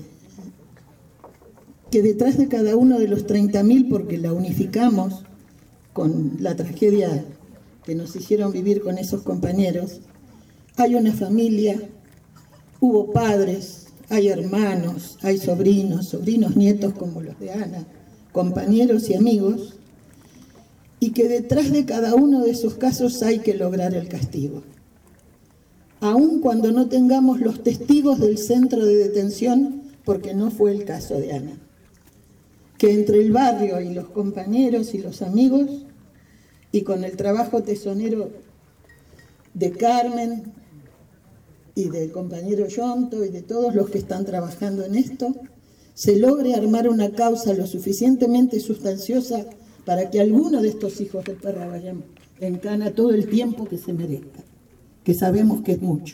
que detrás de cada uno de los treinta mil, porque la unificamos con la tragedia que nos hicieron vivir con esos compañeros, hay una familia, hubo padres, hay hermanos, hay sobrinos, sobrinos nietos como los de Ana, compañeros y amigos, y que detrás de cada uno de esos casos hay que lograr el castigo. Aun cuando no tengamos los testigos del centro de detención, porque no fue el caso de Ana. Que entre el barrio y los compañeros y los amigos y con el trabajo tesonero de Carmen y del compañero Yonto y de todos los que están trabajando en esto, se logre armar una causa lo suficientemente sustanciosa para que alguno de estos hijos de perra vayan en cana todo el tiempo que se merezca, que sabemos que es mucho.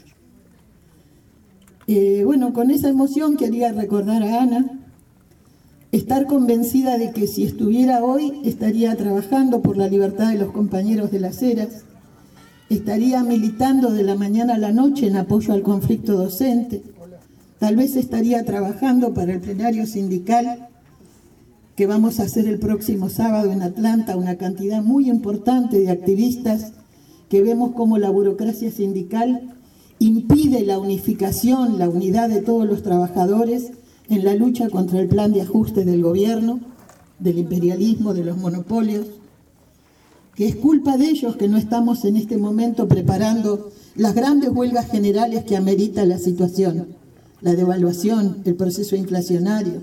Eh, bueno, con esa emoción quería recordar a Ana, estar convencida de que si estuviera hoy estaría trabajando por la libertad de los compañeros de las Heras, estaría militando de la mañana a la noche en apoyo al conflicto docente, tal vez estaría trabajando para el plenario sindical que vamos a hacer el próximo sábado en Atlanta, una cantidad muy importante de activistas que vemos como la burocracia sindical impide la unificación, la unidad de todos los trabajadores en la lucha contra el plan de ajuste del gobierno, del imperialismo, de los monopolios, que es culpa de ellos que no estamos en este momento preparando las grandes huelgas generales que amerita la situación, la devaluación, el proceso inflacionario.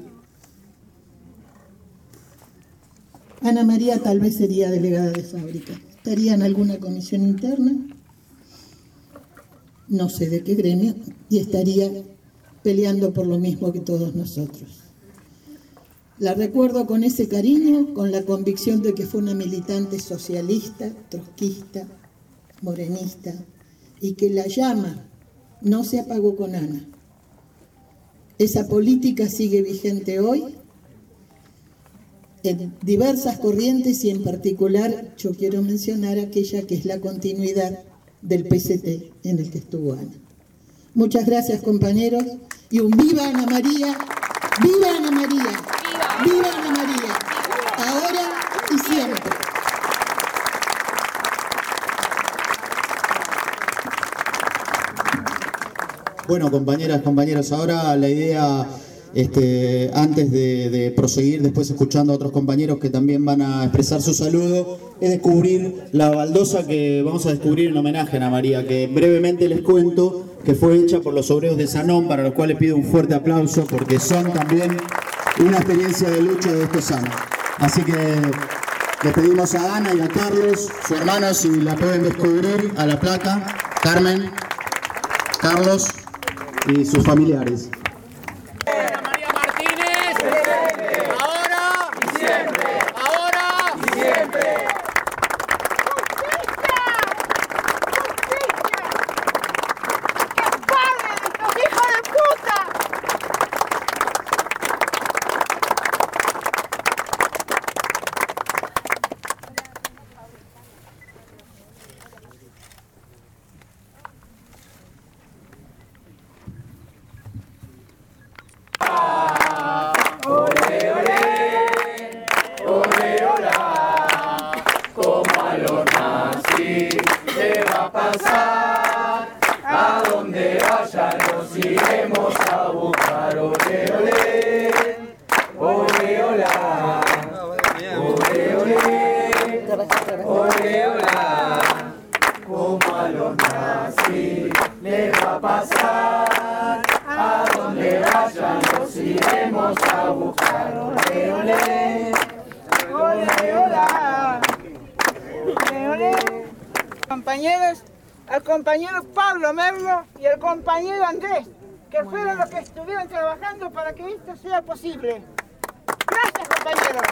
Ana María tal vez sería delegada de fábrica, estaría en alguna comisión interna, no sé de qué gremio, y estaría peleando por lo mismo que todos nosotros. La recuerdo con ese cariño, con la convicción de que fue una militante socialista, trotskista, morenista, y que la llama no se apagó con Ana. Esa política sigue vigente hoy, en diversas corrientes, y en particular yo quiero mencionar aquella que es la continuidad del P C T en el que estuvo Ana. Muchas gracias, compañeros, y un viva Ana María, viva Ana María, viva Ana María, ahora y siempre. Bueno, compañeras, compañeros, ahora la idea, este, antes de, de proseguir, después escuchando a otros compañeros que también van a expresar su saludo, es descubrir la baldosa que vamos a descubrir en homenaje a Ana María, que brevemente les cuento que fue hecha por los obreros de Sanón, para los cuales pido un fuerte aplauso, porque son también una experiencia de lucha de estos años. Así que les pedimos a Ana y a Carlos, su hermano, si la pueden descubrir, a la placa, Carmen, Carlos y sus familiares. Ana María Martínez, presente, ahora y siempre, ahora y siempre. Compañeros, al compañero Pablo Merlo y al compañero Andrés, que fueron los que estuvieron trabajando para que esto sea posible. Gracias, compañeros.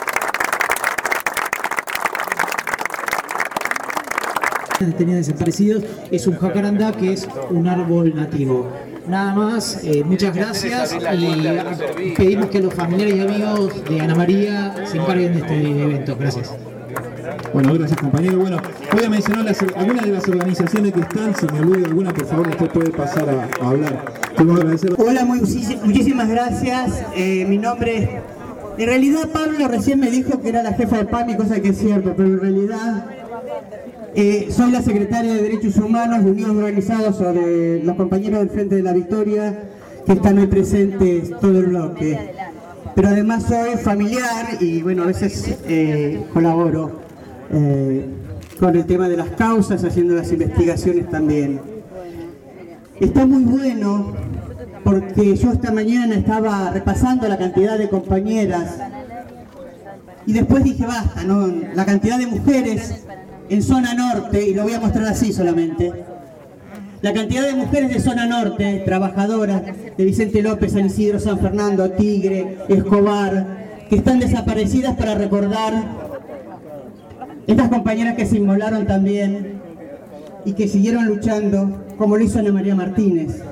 Detenidos desaparecidos es un jacarandá, que es un árbol nativo. Nada más, eh, muchas gracias, y pedimos que los familiares y amigos de Ana María se encarguen de este evento. Gracias. Bueno, gracias, compañero. Bueno, voy a mencionar las, algunas de las organizaciones que están. Si me olvido alguna, por favor, usted puede pasar a, a hablar. Hola, muy, muchísimas gracias. Eh, mi nombre es... En realidad, Pablo recién me dijo que era la jefa de P A M I, cosa que es cierto, pero en realidad eh, soy la secretaria de Derechos Humanos de Unidos Organizados, o de los compañeros del Frente de la Victoria, que están hoy presentes todo el bloque. Pero además soy familiar y, bueno, a veces eh, colaboro eh, con el tema de las causas, haciendo las investigaciones también. Está muy bueno porque yo esta mañana estaba repasando la cantidad de compañeras y después dije basta, ¿no? La cantidad de mujeres en zona norte, y lo voy a mostrar así solamente, la cantidad de mujeres de zona norte, trabajadoras de Vicente López, San Isidro, San Fernando, Tigre, Escobar, que están desaparecidas para recordar estas compañeras que se inmolaron también y que siguieron luchando, como lo hizo Ana María Martínez.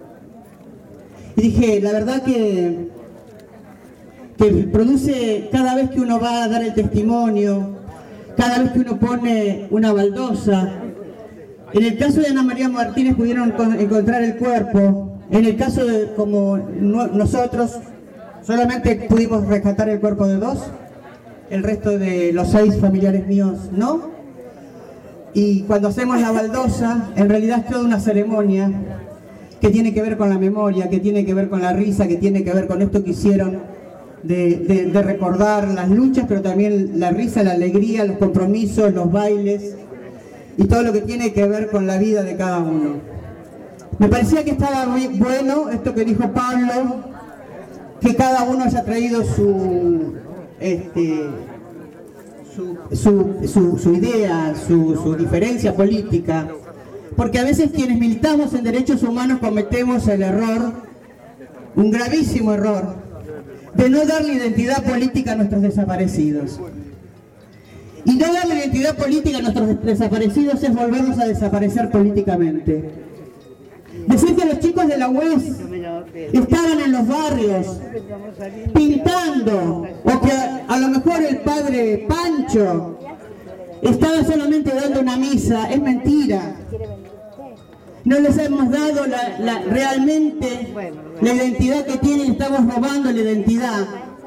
Y dije, la verdad que, que produce cada vez que uno va a dar el testimonio, cada vez que uno pone una baldosa. En el caso de Ana María Martínez pudieron encontrar el cuerpo, en el caso de como no, nosotros solamente pudimos rescatar el cuerpo de dos, el resto de los seis familiares míos no. Y cuando hacemos la baldosa, en realidad es toda una ceremonia que tiene que ver con la memoria, que tiene que ver con la risa, que tiene que ver con esto que hicieron de, de, de recordar las luchas, pero también la risa, la alegría, los compromisos, los bailes y todo lo que tiene que ver con la vida de cada uno. Me parecía que estaba muy bueno esto que dijo Pablo, que cada uno haya traído su, este, su, su, su, su idea, su, su diferencia política, porque a veces quienes militamos en derechos humanos cometemos el error, un gravísimo error, de no darle identidad política a nuestros desaparecidos. Y no darle identidad política a nuestros desaparecidos es volvernos a desaparecer políticamente. Decir que los chicos de la U E S estaban en los barrios pintando, o que a, a lo mejor el padre Pancho estaba solamente dando una misa, es mentira. No les hemos dado la, la, realmente la identidad que tienen, estamos robando la identidad.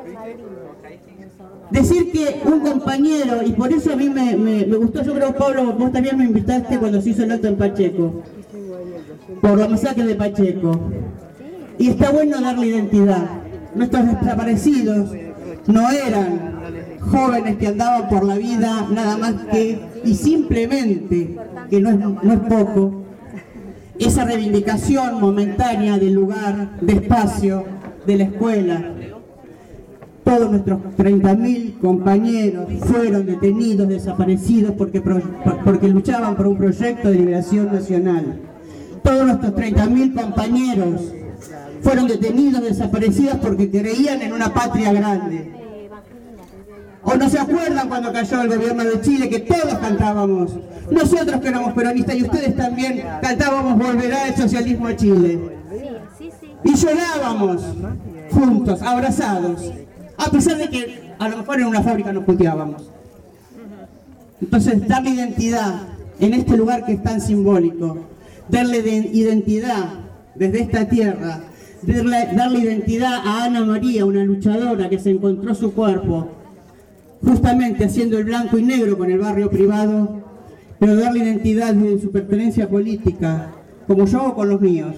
Decir que un compañero, y por eso a mí me, me, me gustó, yo creo, Pablo, vos también me invitaste cuando se hizo el acto en Pacheco, por la masacre de Pacheco. Y está bueno darle identidad. Nuestros desaparecidos no eran jóvenes que andaban por la vida nada más que, y simplemente, que no es, no es poco, esa reivindicación momentánea del lugar, de espacio, de la escuela. Todos nuestros treinta mil compañeros fueron detenidos, desaparecidos, porque, porque luchaban por un proyecto de liberación nacional. Todos nuestros treinta mil compañeros fueron detenidos, desaparecidos, porque creían en una patria grande. ¿O no se acuerdan cuando cayó el gobierno de Chile que todos cantábamos? Nosotros que éramos peronistas y ustedes también cantábamos "Volverá el socialismo a Chile". Y llorábamos juntos, abrazados, a pesar de que a lo mejor en una fábrica nos puteábamos. Entonces, darle identidad en este lugar que es tan simbólico, darle de identidad desde esta tierra, darle, darle identidad a Ana María, una luchadora que se encontró su cuerpo justamente haciendo el blanco y negro con el barrio privado, pero darle identidad de su pertenencia política, como yo hago con los míos.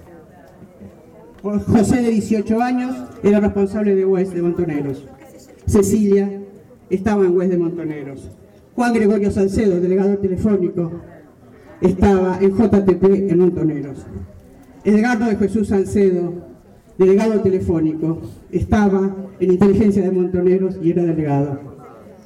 José, de dieciocho años, era responsable de U E S de Montoneros. Cecilia estaba en U E S de Montoneros. Juan Gregorio Salcedo, delegado telefónico, estaba en J T P en Montoneros. Edgardo de Jesús Salcedo, delegado telefónico, estaba en Inteligencia de Montoneros y era delegado.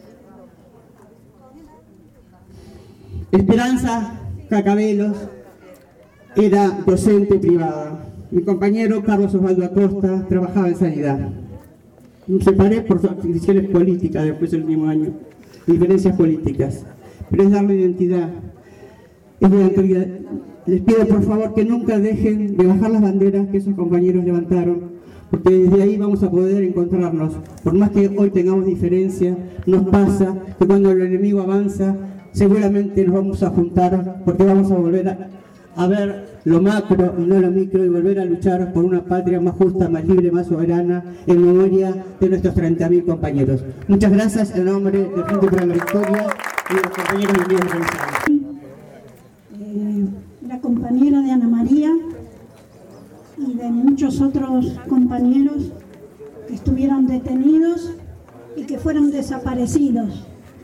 Esperanza Cacabelos era docente privada. Mi compañero Carlos Osvaldo Acosta trabajaba en sanidad. Me separé por decisiones políticas después del último año, diferencias políticas, pero es darle identidad. Es de autoridad. Les pido por favor que nunca dejen de bajar las banderas que esos compañeros levantaron, porque desde ahí vamos a poder encontrarnos. Por más que hoy tengamos diferencia, nos pasa que cuando el enemigo avanza, seguramente nos vamos a juntar, porque vamos a volver a, a ver lo macro y no lo micro, y volver a luchar por una patria más justa, más libre, más soberana, en memoria de nuestros treinta mil compañeros. Muchas gracias en nombre del Frente para la Victoria y de los compañeros y amigos de Gonzalo. Eh, la compañera de Ana María y de muchos otros compañeros que estuvieron detenidos y que fueron desaparecidos.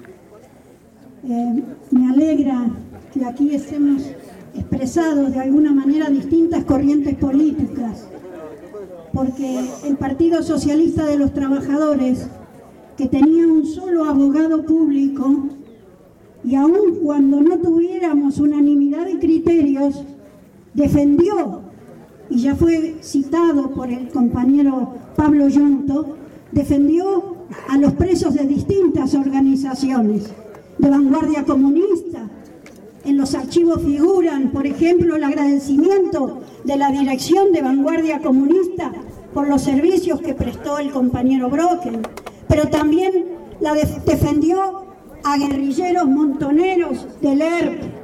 Eh, me alegra que aquí estemos expresados de alguna manera distintas corrientes políticas, porque el Partido Socialista de los Trabajadores, que tenía un solo abogado público, y aun cuando no tuviéramos unanimidad de criterios, defendió, y ya fue citado por el compañero Pablo Yonto, defendió a los presos de distintas organizaciones de vanguardia comunista. En los archivos figuran, por ejemplo, el agradecimiento de la dirección de Vanguardia Comunista por los servicios que prestó el compañero Brocken, pero también la def- defendió a guerrilleros montoneros del E R P.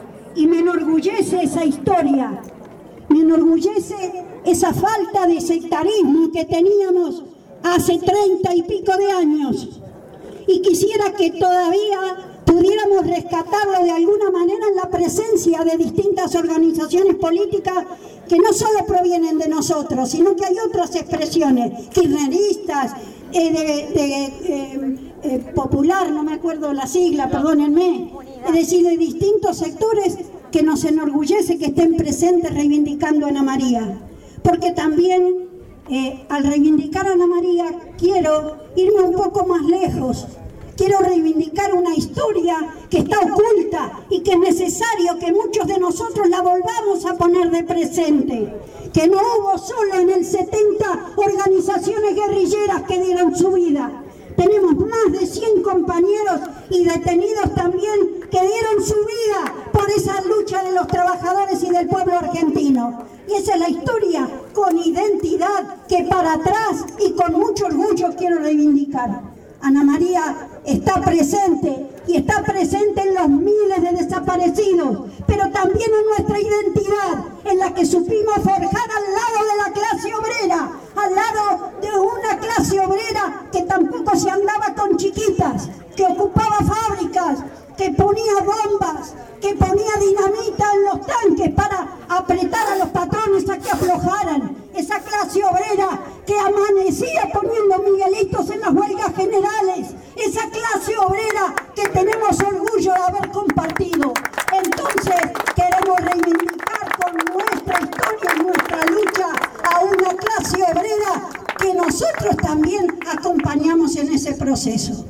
Y me enorgullece esa historia, me enorgullece esa falta de sectarismo que teníamos hace treinta y pico de años. Y quisiera que todavía pudiéramos rescatarlo de alguna manera en la presencia de distintas organizaciones políticas que no solo provienen de nosotros, sino que hay otras expresiones, kirchneristas, eh, de, de eh, eh, popular, no me acuerdo la sigla, perdónenme, es decir, de distintos sectores que nos enorgullece que estén presentes reivindicando a Ana María, porque también eh, al reivindicar a Ana María quiero irme un poco más lejos. Quiero reivindicar una historia que está oculta y que es necesario que muchos de nosotros la volvamos a poner de presente. Que no hubo solo en el setenta organizaciones guerrilleras que dieron su vida. Tenemos más de cien compañeros y detenidos también que dieron su vida por esa lucha de los trabajadores y del pueblo argentino. Y esa es la historia con identidad que para atrás y con mucho orgullo quiero reivindicar. Ana María está presente y está presente en los miles de desaparecidos, pero también en nuestra identidad, en la que supimos forjar al lado de la clase obrera, al lado de una clase obrera que tampoco se andaba con chiquitas, que ocupaba fábricas, que ponía bombas, que ponía dinamita en los tanques para apretar a los patrones a que aflojaran. Esa clase obrera que amanecía poniendo miguelitos en las huelgas generales. Esa clase obrera que tenemos orgullo de haber compartido. Entonces queremos reivindicar con nuestra historia, nuestra lucha a una clase obrera que nosotros también acompañamos en ese proceso.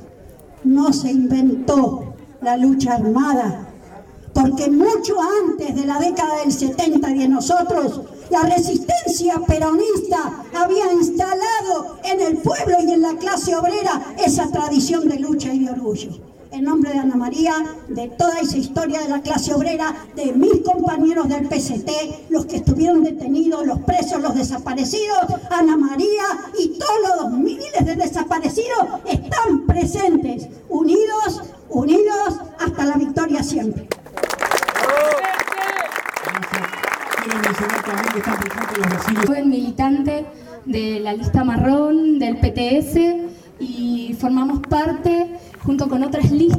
No se inventó la lucha armada, porque mucho antes de la década del setenta y de nosotros, la resistencia peronista había instalado en el pueblo y en la clase obrera esa tradición de lucha y de orgullo. En nombre de Ana María, de toda esa historia de la clase obrera, de mis compañeros del P C T, los que estuvieron detenidos, los presos, los desaparecidos, Ana María y todos los miles de desaparecidos están presentes, unidos, unidos hasta la victoria siempre. Soy militante de la lista marrón, del P T S, y formamos parte, junto con otras listas,